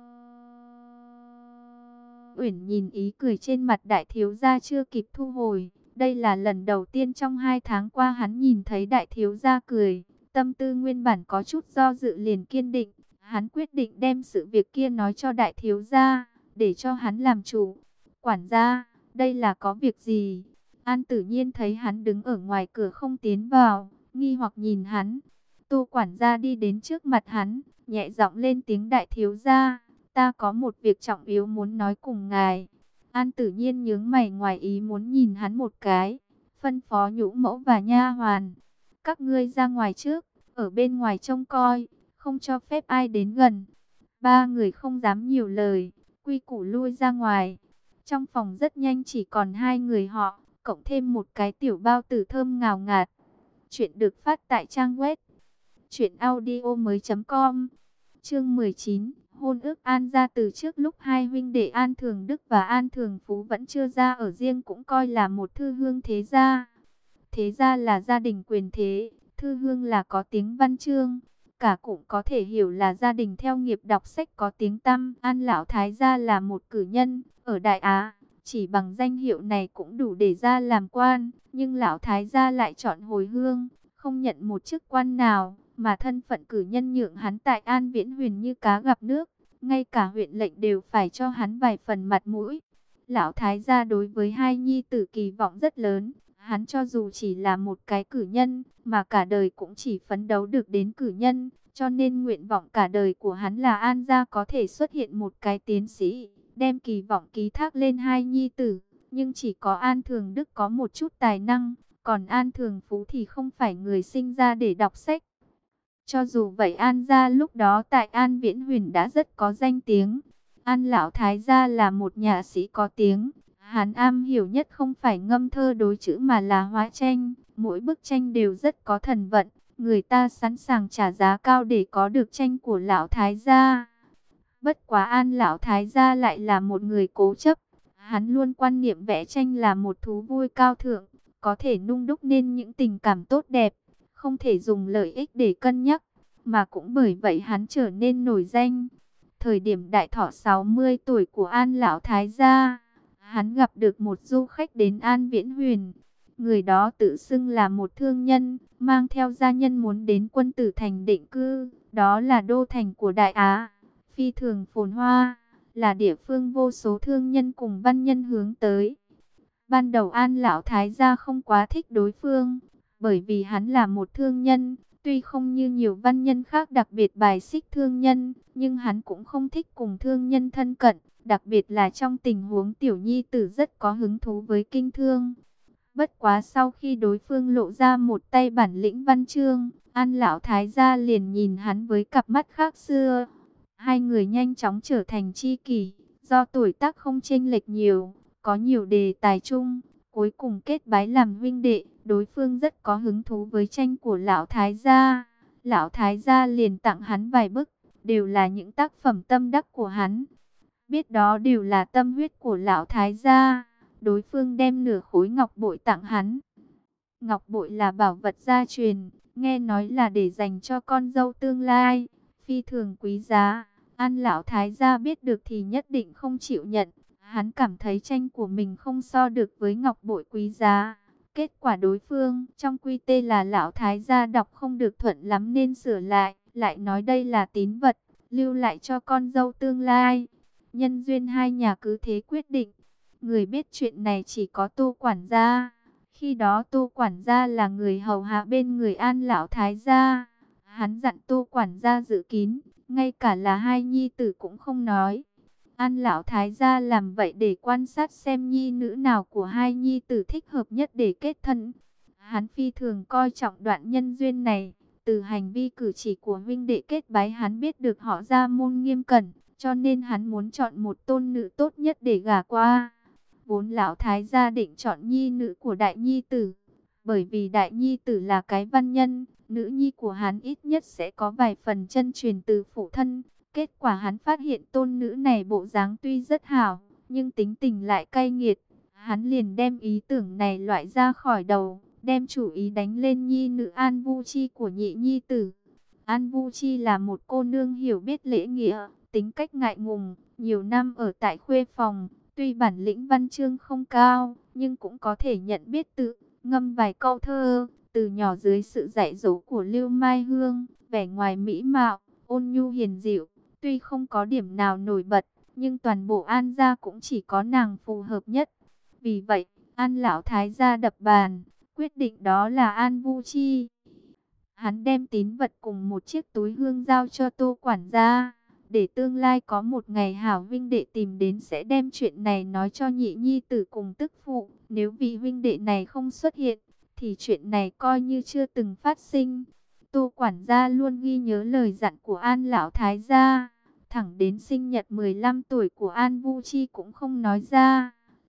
A: Uyển nhìn ý cười trên mặt đại thiếu gia chưa kịp thu hồi. Đây là lần đầu tiên trong 2 tháng qua hắn nhìn thấy đại thiếu gia cười. Tâm tư nguyên bản có chút do dự liền kiên định. Hắn quyết định đem sự việc kia nói cho đại thiếu gia, để cho hắn làm chủ. Quản gia, đây là có việc gì? An Tử Nhiên thấy hắn đứng ở ngoài cửa không tiến vào, nghi hoặc nhìn hắn. Tô quản gia đi đến trước mặt hắn, nhẹ giọng lên tiếng: "Đại thiếu gia, ta có một việc trọng yếu muốn nói cùng ngài." An Tử Nhiên nhướng mày ngoài ý muốn nhìn hắn một cái, phân phó Nhũ mẫu và nha hoàn: "Các ngươi ra ngoài trước, ở bên ngoài trông coi, không cho phép ai đến gần." 3 người không dám nhiều lời, quy củ lui ra ngoài. Trong phòng rất nhanh chỉ còn hai người họ, cộng thêm một cái tiểu bao tử thơm ngào ngạt. Chuyện được phát tại trang web truyệnaudiomoi.com. Chương 19, hôn ước An gia. Từ trước lúc hai huynh đệ An Thường Đức và An Thường Phú vẫn chưa ra ở riêng cũng coi là một thư hương thế gia. Thế gia là gia đình quyền thế, thư hương là có tiếng văn chương. Cả cũng có thể hiểu là gia đình theo nghiệp đọc sách có tiếng tăm. An lão thái gia là một cử nhân ở Đại Á, chỉ bằng danh hiệu này cũng đủ để ra làm quan, nhưng lão thái gia lại chọn hồi hương, không nhận một chức quan nào, mà thân phận cử nhân nhượng hắn tại An Viễn Huyền như cá gặp nước, ngay cả huyện lệnh đều phải cho hắn vài phần mặt mũi. Lão thái gia đối với hai nhi tử kỳ vọng rất lớn, hắn cho dù chỉ là một cái cử nhân, mà cả đời cũng chỉ phấn đấu được đến cử nhân, cho nên nguyện vọng cả đời của hắn là An gia có thể xuất hiện một cái tiến sĩ, đem kỳ vọng ký thác lên hai nhi tử. Nhưng chỉ có An Thường Đức có một chút tài năng, còn An Thường Phú thì không phải người sinh ra để đọc sách. Cho dù vậy An gia lúc đó tại An Viễn Huyền đã rất có danh tiếng. An lão thái gia là một nhà sĩ có tiếng. Hắn am hiểu nhất không phải ngâm thơ đối chữ mà là hóa tranh. Mỗi bức tranh đều rất có thần vận. Người ta sẵn sàng trả giá cao để có được tranh của lão thái gia. Bất quá An lão thái gia lại là một người cố chấp. Hắn luôn quan niệm vẽ tranh là một thú vui cao thượng, có thể nung đúc nên những tình cảm tốt đẹp, không thể dùng lợi ích để cân nhắc, mà cũng bởi vậy hắn trở nên nổi danh. Thời điểm đại thọ 60 tuổi của An lão thái gia, hắn gặp được một du khách đến An Viễn Huyền. Người đó tự xưng là một thương nhân, mang theo gia nhân muốn đến Quân Tử Thành định cư, đó là đô thành của Đại Á, phi thường phồn hoa, là địa phương vô số thương nhân cùng văn nhân hướng tới. Ban đầu An lão thái gia không quá thích đối phương, bởi vì hắn là một thương nhân, tuy không như nhiều văn nhân khác đặc biệt bài xích thương nhân, nhưng hắn cũng không thích cùng thương nhân thân cận, đặc biệt là trong tình huống tiểu nhi tử rất có hứng thú với kinh thương. Bất quá sau khi đối phương lộ ra một tay bản lĩnh văn chương, An lão thái gia liền nhìn hắn với cặp mắt khác xưa. Hai người nhanh chóng trở thành tri kỷ, do tuổi tác không chênh lệch nhiều, có nhiều đề tài chung, cuối cùng kết bái làm huynh đệ. Đối phương rất có hứng thú với tranh của lão thái gia. Lão thái gia liền tặng hắn vài bức, đều là những tác phẩm tâm đắc của hắn. Biết đó đều là tâm huyết của lão thái gia, đối phương đem nửa khối ngọc bội tặng hắn. Ngọc bội là bảo vật gia truyền, nghe nói là để dành cho con dâu tương lai, phi thường quý giá. An lão thái gia biết được thì nhất định không chịu nhận. Hắn cảm thấy tranh của mình không so được với ngọc bội quý giá. Kết quả đối phương trong quy tê là lão thái gia đọc không được thuận lắm nên sửa lại nói đây là tín vật, lưu lại cho con dâu tương lai. Nhân duyên hai nhà cứ thế quyết định. Người biết chuyện này chỉ có Tô quản gia. Khi đó Tô quản gia là người hầu hạ bên người An lão thái gia. Hắn dặn Tô quản gia giữ kín, ngay cả là hai nhi tử cũng không nói. An lão thái gia làm vậy để quan sát xem nhi nữ nào của hai nhi tử thích hợp nhất để kết thân. Hắn phi thường coi trọng đoạn nhân duyên này, từ hành vi cử chỉ của huynh đệ kết bái hắn biết được họ gia môn nghiêm cẩn, cho nên hắn muốn chọn một tôn nữ tốt nhất để gả qua. Vốn lão thái gia định chọn nhi nữ của đại nhi tử, bởi vì đại nhi tử là cái văn nhân, nữ nhi của hắn ít nhất sẽ có vài phần chân truyền từ phụ thân. Kết quả hắn phát hiện tôn nữ này bộ dáng tuy rất hảo, nhưng tính tình lại cay nghiệt. Hắn liền đem ý tưởng này loại ra khỏi đầu, đem chủ ý đánh lên nhi nữ An Vu Chi của nhị nhi tử. An Vu Chi là một cô nương hiểu biết lễ nghĩa, tính cách ngại ngùng, nhiều năm ở tại khuê phòng. Tuy bản lĩnh văn chương không cao, nhưng cũng có thể nhận biết tự, ngâm vài câu thơ. Từ nhỏ dưới sự dạy dỗ của Lưu Mai Hương, vẻ ngoài mỹ mạo, ôn nhu hiền dịu. Tuy không có điểm nào nổi bật, nhưng toàn bộ An gia cũng chỉ có nàng phù hợp nhất. Vì vậy, An lão thái gia đập bàn, quyết định đó là An Vu Chi. Hắn đem tín vật cùng một chiếc túi hương giao cho Tô quản gia, để tương lai có một ngày hảo huynh đệ tìm đến sẽ đem chuyện này nói cho nhị nhi tử cùng tức phụ. Nếu vị huynh đệ này không xuất hiện, thì chuyện này coi như chưa từng phát sinh. Tô quản gia luôn ghi nhớ lời dặn của An lão thái gia. Thẳng đến sinh nhật 15 tuổi của An Vu Chi cũng không nói ra.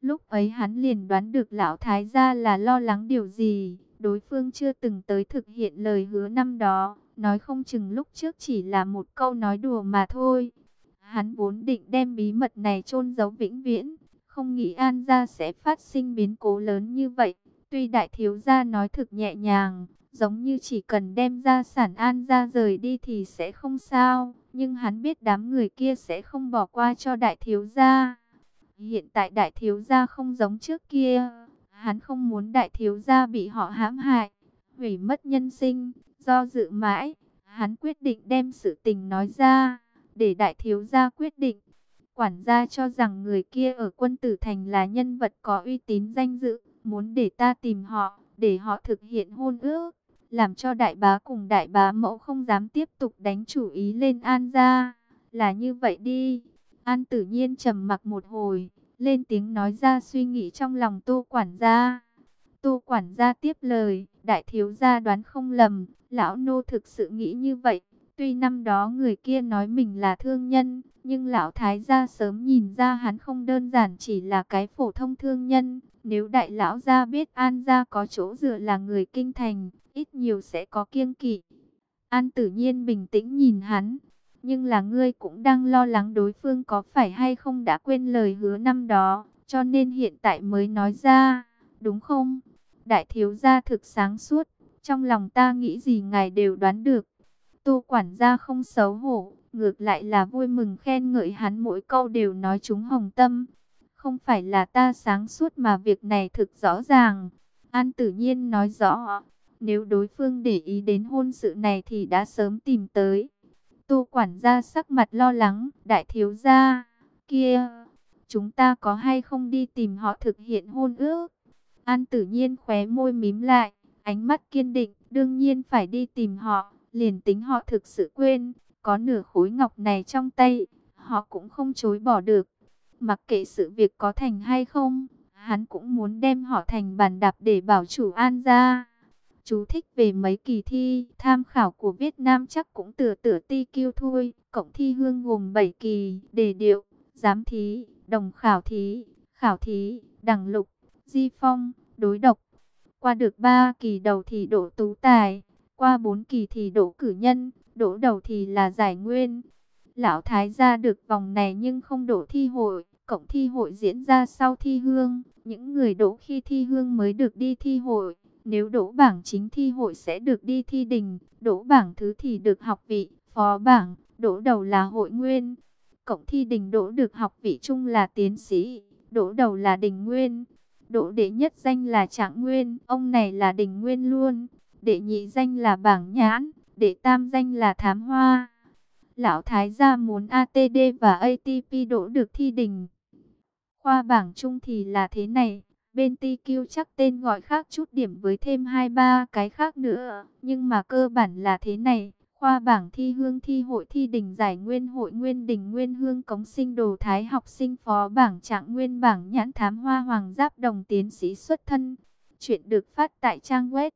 A: Lúc ấy hắn liền đoán được lão thái gia là lo lắng điều gì. Đối phương chưa từng tới thực hiện lời hứa năm đó, nói không chừng lúc trước chỉ là một câu nói đùa mà thôi. Hắn vốn định đem bí mật này chôn giấu vĩnh viễn, không nghĩ An gia sẽ phát sinh biến cố lớn như vậy. Tuy đại thiếu gia nói thực nhẹ nhàng, giống như chỉ cần đem gia sản An gia rời đi thì sẽ không sao, nhưng hắn biết đám người kia sẽ không bỏ qua cho đại thiếu gia. Hiện tại đại thiếu gia không giống trước kia, hắn không muốn đại thiếu gia bị họ hãm hại, hủy mất nhân sinh. Do dự mãi, hắn quyết định đem sự tình nói ra, để đại thiếu gia quyết định. Quản gia cho rằng người kia ở Quân Tử Thành là nhân vật có uy tín danh dự, muốn để ta tìm họ, để họ thực hiện hôn ước, làm cho đại bá cùng đại bá mẫu không dám tiếp tục đánh chủ ý lên An gia. Là như vậy đi. An Tử Nhiên trầm mặc một hồi, lên tiếng nói ra suy nghĩ trong lòng Tô quản gia. Tô quản gia tiếp lời, đại thiếu gia đoán không lầm, lão nô thực sự nghĩ như vậy. Tuy năm đó người kia nói mình là thương nhân, nhưng lão thái gia sớm nhìn ra hắn không đơn giản chỉ là cái phổ thông thương nhân. Nếu đại lão gia biết An gia có chỗ dựa là người kinh thành, ít nhiều sẽ có kiêng kỵ. An Tử Nhiên bình tĩnh nhìn hắn. Nhưng là ngươi cũng đang lo lắng đối phương có phải hay không đã quên lời hứa năm đó, cho nên hiện tại mới nói ra, đúng không? Đại thiếu gia thực sáng suốt, trong lòng ta nghĩ gì ngài đều đoán được. Tô quản gia không xấu hổ, ngược lại là vui mừng khen ngợi hắn mỗi câu đều nói trúng hồng tâm. Không phải là ta sáng suốt mà việc này thực rõ ràng. An Tử Nhiên nói rõ, nếu đối phương để ý đến hôn sự này thì đã sớm tìm tới. Tô quản gia sắc mặt lo lắng, đại thiếu gia, kia, chúng ta có hay không đi tìm họ thực hiện hôn ước? An Tử Nhiên khóe môi mím lại, ánh mắt kiên định, đương nhiên phải đi tìm họ, liền tính họ thực sự quên, có nửa khối ngọc này trong tay, họ cũng không chối bỏ được. Mặc kệ sự việc có thành hay không, hắn cũng muốn đem họ thành bàn đạp để bảo chủ An gia. Chú thích về mấy kỳ thi tham khảo của Việt Nam chắc cũng tựa TQ thôi. Cộng thi hương gồm 7 kỳ, đề điệu, giám thí, đồng khảo thí, đẳng lục, di phong, đối độc. Qua được 3 kỳ đầu thì đỗ tú tài, qua 4 kỳ thì đỗ cử nhân, đỗ đầu thì là giải nguyên. Lão thái gia được vòng này nhưng không đỗ thi hội, cộng thi hội diễn ra sau thi hương. Những người đỗ khi thi hương mới được đi thi hội. Nếu đỗ bảng chính thi hội sẽ được đi thi đình, đỗ bảng thứ thì được học vị, phó bảng, đỗ đầu là hội nguyên. Cộng thi đình đỗ được học vị chung là tiến sĩ, đỗ đầu là đình nguyên. Đỗ đệ nhất danh là trạng nguyên, ông này là đình nguyên luôn. Đệ nhị danh là bảng nhãn, đệ tam danh là thám hoa. Lão thái gia muốn ATD và ATP đỗ được thi đình. Khoa bảng chung thì là thế này. Bên TQ chắc tên gọi khác chút điểm với thêm 2-3 cái khác nữa. Nhưng mà cơ bản là thế này. Khoa bảng thi hương thi hội thi đình giải nguyên hội nguyên đình nguyên hương cống sinh đồ thái học sinh phó bảng trạng nguyên bảng nhãn thám hoa hoàng giáp đồng tiến sĩ xuất thân. Chuyện được phát tại trang web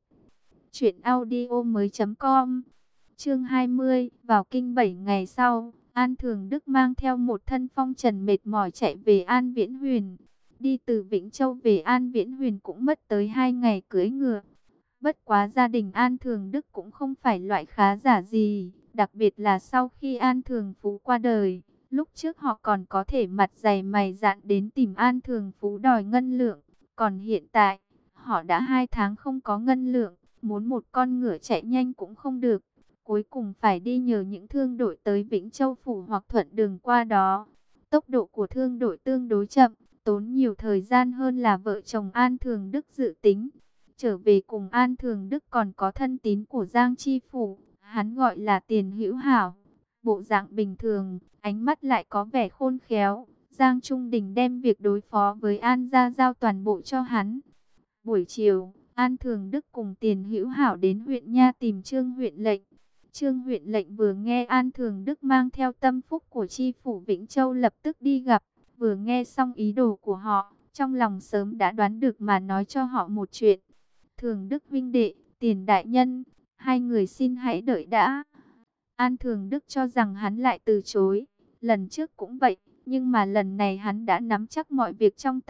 A: truyệnaudiomoi.com. Chương 20, vào kinh 7 ngày sau, An Thường Đức mang theo một thân phong trần mệt mỏi chạy về An Viễn Huyền. Đi từ Vĩnh Châu về An Viễn Huyền cũng mất tới 2 ngày cưỡi ngựa. Bất quá gia đình An Thường Đức cũng không phải loại khá giả gì, đặc biệt là sau khi An Thường Phú qua đời. Lúc trước họ còn có thể mặt dày mày dạn đến tìm An Thường Phú đòi ngân lượng. Còn hiện tại, họ đã 2 tháng không có ngân lượng, muốn một con ngựa chạy nhanh cũng không được. Cuối cùng phải đi nhờ những thương đội tới Vĩnh Châu Phủ hoặc thuận đường qua đó. Tốc độ của thương đội tương đối chậm, tốn nhiều thời gian hơn là vợ chồng An Thường Đức dự tính. Trở về cùng An Thường Đức còn có thân tín của Giang Chi Phủ, hắn gọi là Tiền Hữu Hảo. Bộ dạng bình thường, ánh mắt lại có vẻ khôn khéo. Giang Trung Đình đem việc đối phó với An gia giao toàn bộ cho hắn. Buổi chiều, An Thường Đức cùng Tiền Hữu Hảo đến huyện Nha tìm Trương huyện lệnh. Trương huyện lệnh vừa nghe An Thường Đức mang theo tâm phúc của chi phủ Vĩnh Châu lập tức đi gặp. Vừa nghe xong ý đồ của họ, trong lòng sớm đã đoán được mà nói cho họ một chuyện. Thường Đức huynh đệ, Tiền đại nhân, hai người xin hãy đợi đã. An Thường Đức cho rằng hắn lại từ chối. Lần trước cũng vậy, nhưng mà lần này hắn đã nắm chắc mọi việc trong tay.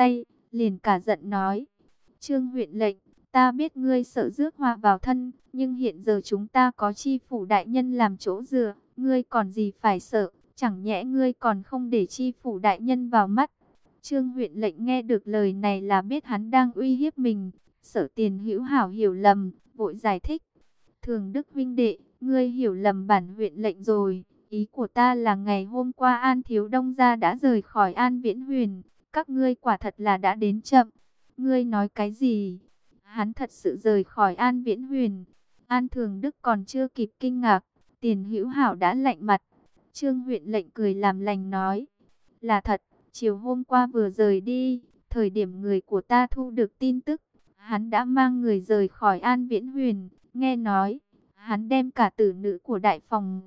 A: liền cả giận nói: Trương huyện lệnh, ta biết ngươi sợ rước họa vào thân, nhưng hiện giờ chúng ta có chi phủ đại nhân làm chỗ dựa, ngươi còn gì phải sợ, chẳng nhẽ ngươi còn không để chi phủ đại nhân vào mắt. Trương huyện lệnh nghe được lời này là biết hắn đang uy hiếp mình, sợ Tiền Hữu Hảo hiểu lầm, vội giải thích: Thường Đức huynh đệ, ngươi hiểu lầm bản huyện lệnh rồi, ý của ta là ngày hôm qua An Thiếu Đông gia đã rời khỏi An Viễn Huyền, các ngươi quả thật là đã đến chậm. Ngươi nói cái gì? Hắn thật sự rời khỏi An Viễn Huyền? An Thường Đức còn chưa kịp kinh ngạc, Tiền Hữu Hảo đã lạnh mặt. Trương huyện lệnh cười làm lành nói: Là thật, chiều hôm qua vừa rời đi, thời điểm người của ta thu được tin tức, hắn đã mang người rời khỏi An Viễn Huyền. Nghe nói, hắn đem cả tử nữ của đại phòng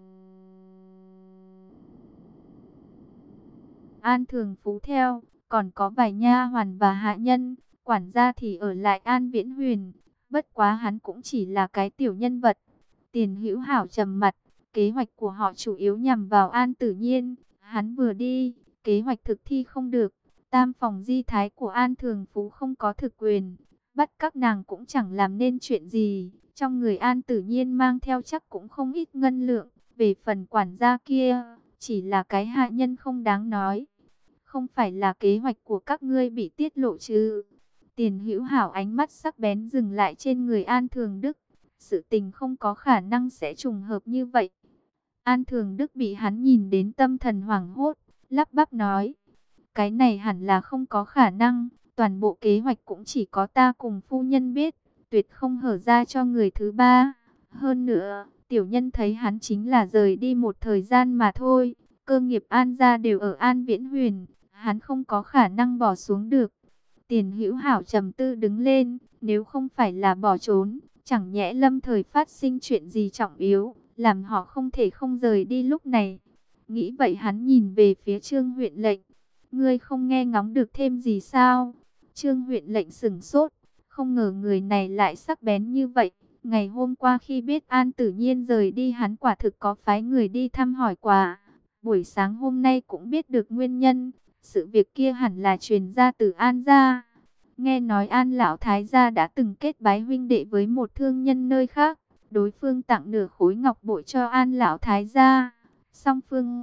A: An Thường Phú theo, còn có vài nha hoàn và hạ nhân, quản gia thì ở lại An Viễn Huyền. Bất quá hắn cũng chỉ là cái tiểu nhân vật. Tiền Hữu Hảo trầm mặt, kế hoạch của họ chủ yếu nhằm vào An Tử Nhiên. Hắn vừa đi, kế hoạch thực thi không được. Tam phòng di thái của An Thường Phú không có thực quyền, bắt các nàng cũng chẳng làm nên chuyện gì. Trong người An Tử Nhiên mang theo chắc cũng không ít ngân lượng. Về phần quản gia kia, chỉ là cái hạ nhân không đáng nói. Không phải là kế hoạch của các ngươi bị tiết lộ chứ? Tiền Hữu Hảo ánh mắt sắc bén dừng lại trên người An Thường Đức. Sự tình không có khả năng sẽ trùng hợp như vậy. An Thường Đức bị hắn nhìn đến tâm thần hoảng hốt, lắp bắp nói: Cái này hẳn là không có khả năng, toàn bộ kế hoạch cũng chỉ có ta cùng phu nhân biết, tuyệt không hở ra cho người thứ ba. Hơn nữa, tiểu nhân thấy hắn chính là rời đi một thời gian mà thôi, cơ nghiệp An gia đều ở An Viễn Huyền, hắn không có khả năng bỏ xuống được. Tiền Hữu Hảo trầm tư đứng lên, nếu không phải là bỏ trốn, chẳng nhẽ lâm thời phát sinh chuyện gì trọng yếu, làm họ không thể không rời đi lúc này. Nghĩ vậy hắn nhìn về phía Trương huyện lệnh: Ngươi không nghe ngóng được thêm gì sao? Trương huyện lệnh sửng sốt, không ngờ người này lại sắc bén như vậy. Ngày hôm qua khi biết An Tử Nhiên rời đi, hắn quả thực có phái người đi thăm hỏi qua. Buổi sáng hôm nay cũng biết được nguyên nhân. Sự việc kia hẳn là truyền ra từ An gia. Nghe nói An lão thái gia đã từng kết bái huynh đệ với một thương nhân nơi khác. Đối phương tặng nửa khối ngọc bội cho An lão thái gia. Song phương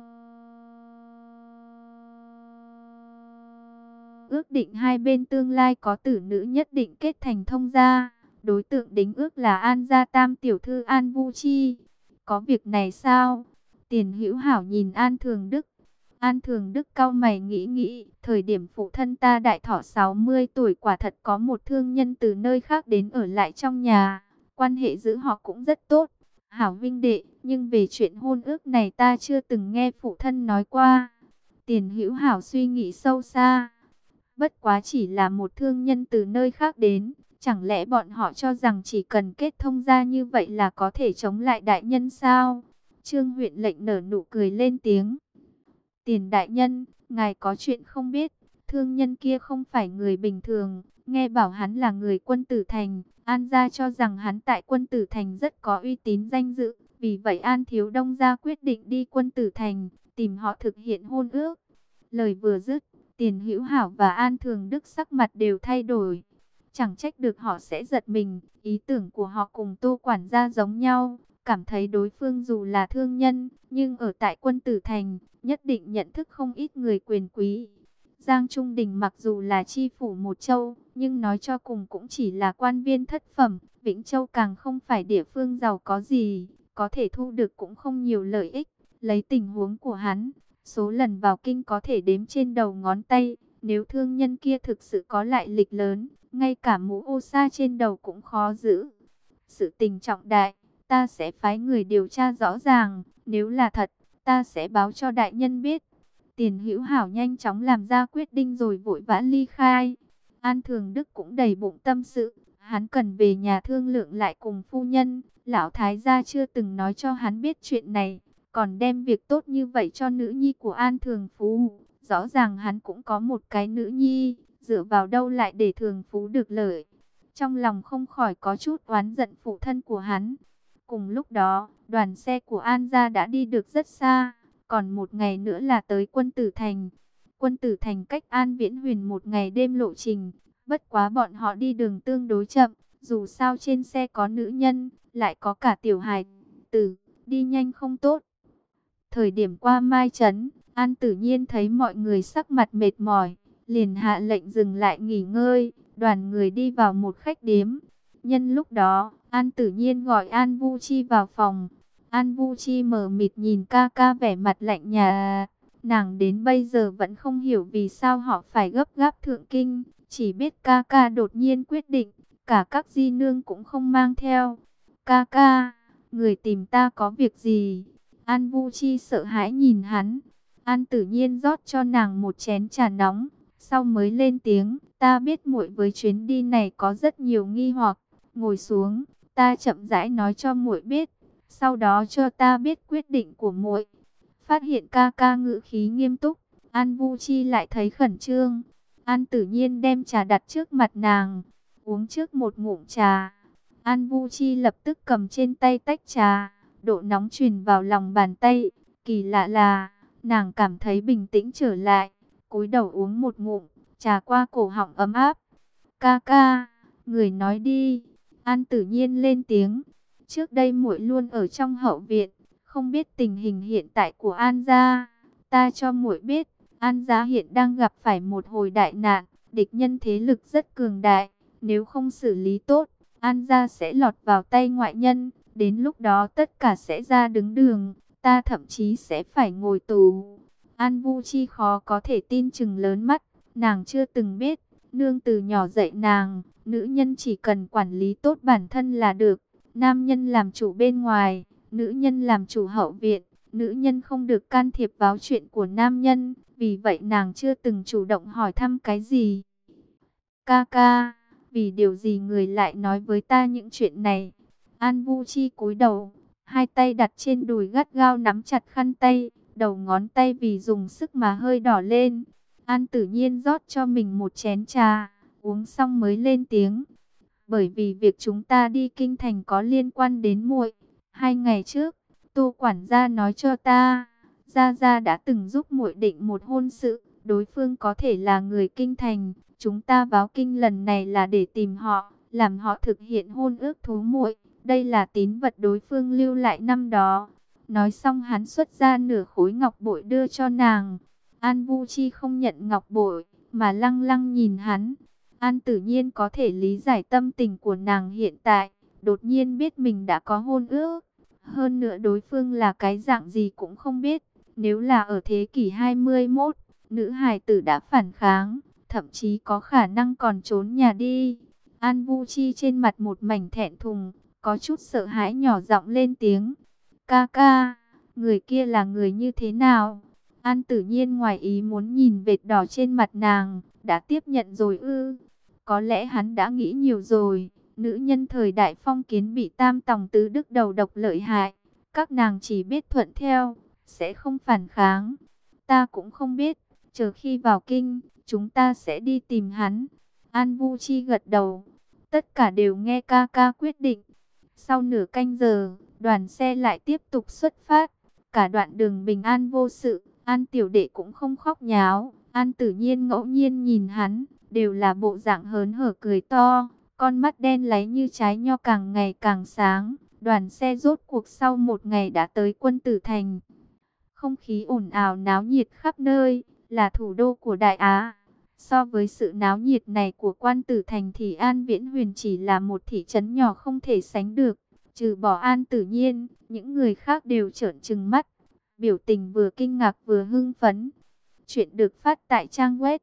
A: ước định hai bên tương lai có tử nữ nhất định kết thành thông gia. Đối tượng đính ước là An gia tam tiểu thư An Vu Chi. Có việc này sao? Tiền Hữu Hảo nhìn An Thường Đức. An Thường Đức cau mày nghĩ nghĩ, thời điểm phụ thân ta đại thọ 60 tuổi quả thật có một thương nhân từ nơi khác đến ở lại trong nhà. Quan hệ giữa họ cũng rất tốt. Hảo huynh đệ, nhưng về chuyện hôn ước này ta chưa từng nghe phụ thân nói qua. Tiền Hữu Hảo suy nghĩ sâu xa. Bất quá chỉ là một thương nhân từ nơi khác đến. Chẳng lẽ bọn họ cho rằng chỉ cần kết thông gia như vậy là có thể chống lại đại nhân sao? Trương huyện lệnh nở nụ cười lên tiếng: Tiền đại nhân, ngài có chuyện không biết, thương nhân kia không phải người bình thường, nghe bảo hắn là người Quân Tử Thành, An gia cho rằng hắn tại Quân Tử Thành rất có uy tín danh dự, vì vậy An Thiếu Đông gia quyết định đi Quân Tử Thành, tìm họ thực hiện hôn ước. Lời vừa dứt, Tiền Hữu Hảo và An Thường Đức sắc mặt đều thay đổi. Chẳng trách được họ sẽ giật mình, ý tưởng của họ cùng Tô quản gia giống nhau, cảm thấy đối phương dù là thương nhân, nhưng ở tại Quân Tử Thành, nhất định nhận thức không ít người quyền quý. Giang Trung Đình mặc dù là chi phủ một châu, nhưng nói cho cùng cũng chỉ là quan viên thất phẩm. Vĩnh Châu càng không phải địa phương giàu có gì, có thể thu được cũng không nhiều lợi ích. Lấy tình huống của hắn, số lần vào kinh có thể đếm trên đầu ngón tay. Nếu thương nhân kia thực sự có lại lịch lớn, ngay cả mũ ô sa trên đầu cũng khó giữ. Sự tình trọng đại, ta sẽ phái người điều tra rõ ràng, nếu là thật, ta sẽ báo cho đại nhân biết. Tiền Hữu Hảo nhanh chóng làm ra quyết định rồi vội vã ly khai. An Thường Đức cũng đầy bụng tâm sự, hắn cần về nhà thương lượng lại cùng phu nhân. Lão thái gia chưa từng nói cho hắn biết chuyện này, còn đem việc tốt như vậy cho nữ nhi của An Thường Phú. Rõ ràng hắn cũng có một cái nữ nhi, dựa vào đâu lại để Thường Phú được lợi. Trong lòng không khỏi có chút oán giận phụ thân của hắn. Cùng lúc đó, đoàn xe của An gia đã đi được rất xa, còn một ngày nữa là tới Quân Tử Thành. Quân Tử Thành cách An Viễn Huyền một ngày đêm lộ trình, bất quá bọn họ đi đường tương đối chậm, dù sao trên xe có nữ nhân, lại có cả tiểu hài tử, đi nhanh không tốt. Thời điểm qua Mai Trấn, An Tử Nhiên thấy mọi người sắc mặt mệt mỏi, liền hạ lệnh dừng lại nghỉ ngơi, đoàn người đi vào một khách điếm. Nhân lúc đó, An Tử Nhiên gọi An Vu Chi vào phòng. An Vu Chi mờ mịt nhìn ca ca vẻ mặt lạnh nhà. Nàng đến bây giờ vẫn không hiểu vì sao họ phải gấp gáp thượng kinh, chỉ biết ca ca đột nhiên quyết định, cả các di nương cũng không mang theo. Ca ca, người tìm ta có việc gì? An Vu Chi sợ hãi nhìn hắn. An Tử Nhiên rót cho nàng một chén trà nóng, sau mới lên tiếng, ta biết muội với chuyến đi này có rất nhiều nghi hoặc, ngồi xuống, ta chậm rãi nói cho muội biết, sau đó cho ta biết quyết định của muội. Phát hiện ca ca ngữ khí nghiêm túc, An Vu Chi lại thấy khẩn trương. An Tử Nhiên đem trà đặt trước mặt nàng, uống trước một ngụm trà. An Vu Chi lập tức cầm trên tay tách trà, độ nóng truyền vào lòng bàn tay. Kỳ lạ là, nàng cảm thấy bình tĩnh trở lại, cúi đầu uống một ngụm, trà qua cổ họng ấm áp. Ca ca, người nói đi. An Tử Nhiên lên tiếng. Trước đây muội luôn ở trong hậu viện, không biết tình hình hiện tại của An gia. Ta cho muội biết, An gia hiện đang gặp phải một hồi đại nạn, địch nhân thế lực rất cường đại. Nếu không xử lý tốt, An gia sẽ lọt vào tay ngoại nhân. Đến lúc đó tất cả sẽ ra đứng đường, ta thậm chí sẽ phải ngồi tù. An Vu Chi khó có thể tin chừng lớn mắt, nàng chưa từng biết, nương từ nhỏ dạy nàng, nữ nhân chỉ cần quản lý tốt bản thân là được, nam nhân làm chủ bên ngoài, nữ nhân làm chủ hậu viện, nữ nhân không được can thiệp vào chuyện của nam nhân, vì vậy nàng chưa từng chủ động hỏi thăm cái gì. Ca ca, vì điều gì người lại nói với ta những chuyện này? An Vu Chi cúi đầu, hai tay đặt trên đùi gắt gao nắm chặt khăn tay, đầu ngón tay vì dùng sức mà hơi đỏ lên. An Tử Nhiên rót cho mình một chén trà, uống xong mới lên tiếng. Bởi vì việc chúng ta đi kinh thành có liên quan đến muội. 2 ngày trước, Tô quản gia nói cho ta, Gia Gia đã từng giúp muội định một hôn sự, đối phương có thể là người kinh thành. Chúng ta vào kinh lần này là để tìm họ, làm họ thực hiện hôn ước thú muội. Đây là tín vật đối phương lưu lại năm đó. Nói xong hắn xuất ra nửa khối ngọc bội đưa cho nàng. An Vu Chi không nhận ngọc bội, mà lăng lăng nhìn hắn. An Tử Nhiên có thể lý giải tâm tình của nàng hiện tại, đột nhiên biết mình đã có hôn ước. Hơn nữa đối phương là cái dạng gì cũng không biết. Nếu là ở thế kỷ 21, nữ hài tử đã phản kháng, thậm chí có khả năng còn trốn nhà đi. An Vu Chi trên mặt một mảnh thẹn thùng, có chút sợ hãi nhỏ giọng lên tiếng. Ca ca, người kia là người như thế nào? An Tử Nhiên ngoài ý muốn nhìn vệt đỏ trên mặt nàng, đã tiếp nhận rồi ư? Có lẽ hắn đã nghĩ nhiều rồi. Nữ nhân thời đại phong kiến bị tam tòng tứ đức đầu độc lợi hại. Các nàng chỉ biết thuận theo, sẽ không phản kháng. Ta cũng không biết, chờ khi vào kinh, chúng ta sẽ đi tìm hắn. An Vu Chi gật đầu. Tất cả đều nghe ca ca quyết định. Sau nửa canh giờ, đoàn xe lại tiếp tục xuất phát. Cả đoạn đường bình an vô sự, An tiểu đệ cũng không khóc nháo. An Tử Nhiên ngẫu nhiên nhìn hắn, đều là bộ dạng hớn hở cười to. Con mắt đen láy như trái nho càng ngày càng sáng. Đoàn xe rốt cuộc sau một ngày đã tới Quân Tử Thành. Không khí ồn ào náo nhiệt khắp nơi, là thủ đô của Đại Á. So với sự náo nhiệt này của Quan Tử Thành thì An Viễn Huyền chỉ là một thị trấn nhỏ không thể sánh được. Trừ bỏ An Tử Nhiên, những người khác đều trợn trừng mắt, biểu tình vừa kinh ngạc vừa hưng phấn. Chuyện được phát tại trang web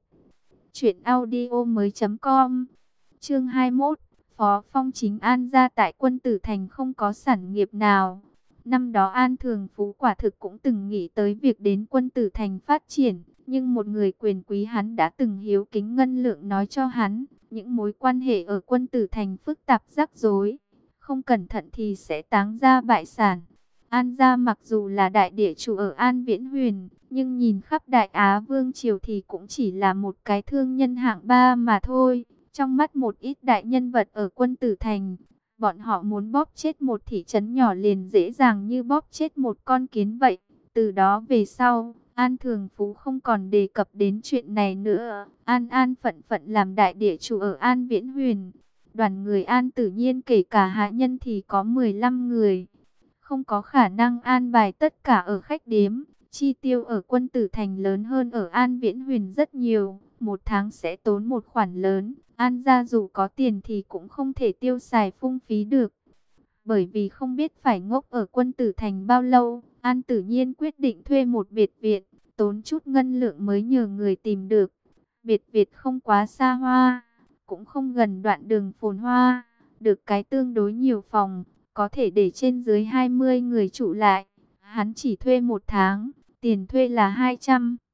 A: truyệnaudiomoi.com. Chương 21. Phó Phong chính An gia tại Quân Tử Thành không có sản nghiệp nào. Năm đó An Thường Phú quả thực cũng từng nghĩ tới việc đến Quân Tử Thành phát triển, nhưng một người quyền quý hắn đã từng hiếu kính ngân lượng nói cho hắn, những mối quan hệ ở Quân Tử Thành phức tạp rắc rối, không cẩn thận thì sẽ táng gia bại sản. An gia mặc dù là đại địa chủ ở An Viễn Huyền, nhưng nhìn khắp Đại Á Vương Triều thì cũng chỉ là một cái thương nhân hạng ba mà thôi. Trong mắt một ít đại nhân vật ở Quân Tử Thành, bọn họ muốn bóp chết một thị trấn nhỏ liền dễ dàng như bóp chết một con kiến vậy. Từ đó về sau, An Thường Phú không còn đề cập đến chuyện này nữa. An An phận phận làm đại địa chủ ở An Viễn Huyền. Đoàn người An Tử Nhiên kể cả hạ nhân thì có 15 người. Không có khả năng an bài tất cả ở khách điếm. Chi tiêu ở Quân Tử Thành lớn hơn ở An Viễn Huyền rất nhiều. Một tháng sẽ tốn một khoản lớn. An gia dù có tiền thì cũng không thể tiêu xài phung phí được. Bởi vì không biết phải ngốc ở Quân Tử Thành bao lâu, An Tử Nhiên quyết định thuê một biệt viện, tốn chút ngân lượng mới nhờ người tìm được. Biệt viện không quá xa hoa, cũng không gần đoạn đường phồn hoa, được cái tương đối nhiều phòng, có thể để trên dưới 20 người trụ lại. Hắn chỉ thuê một tháng, tiền thuê là 200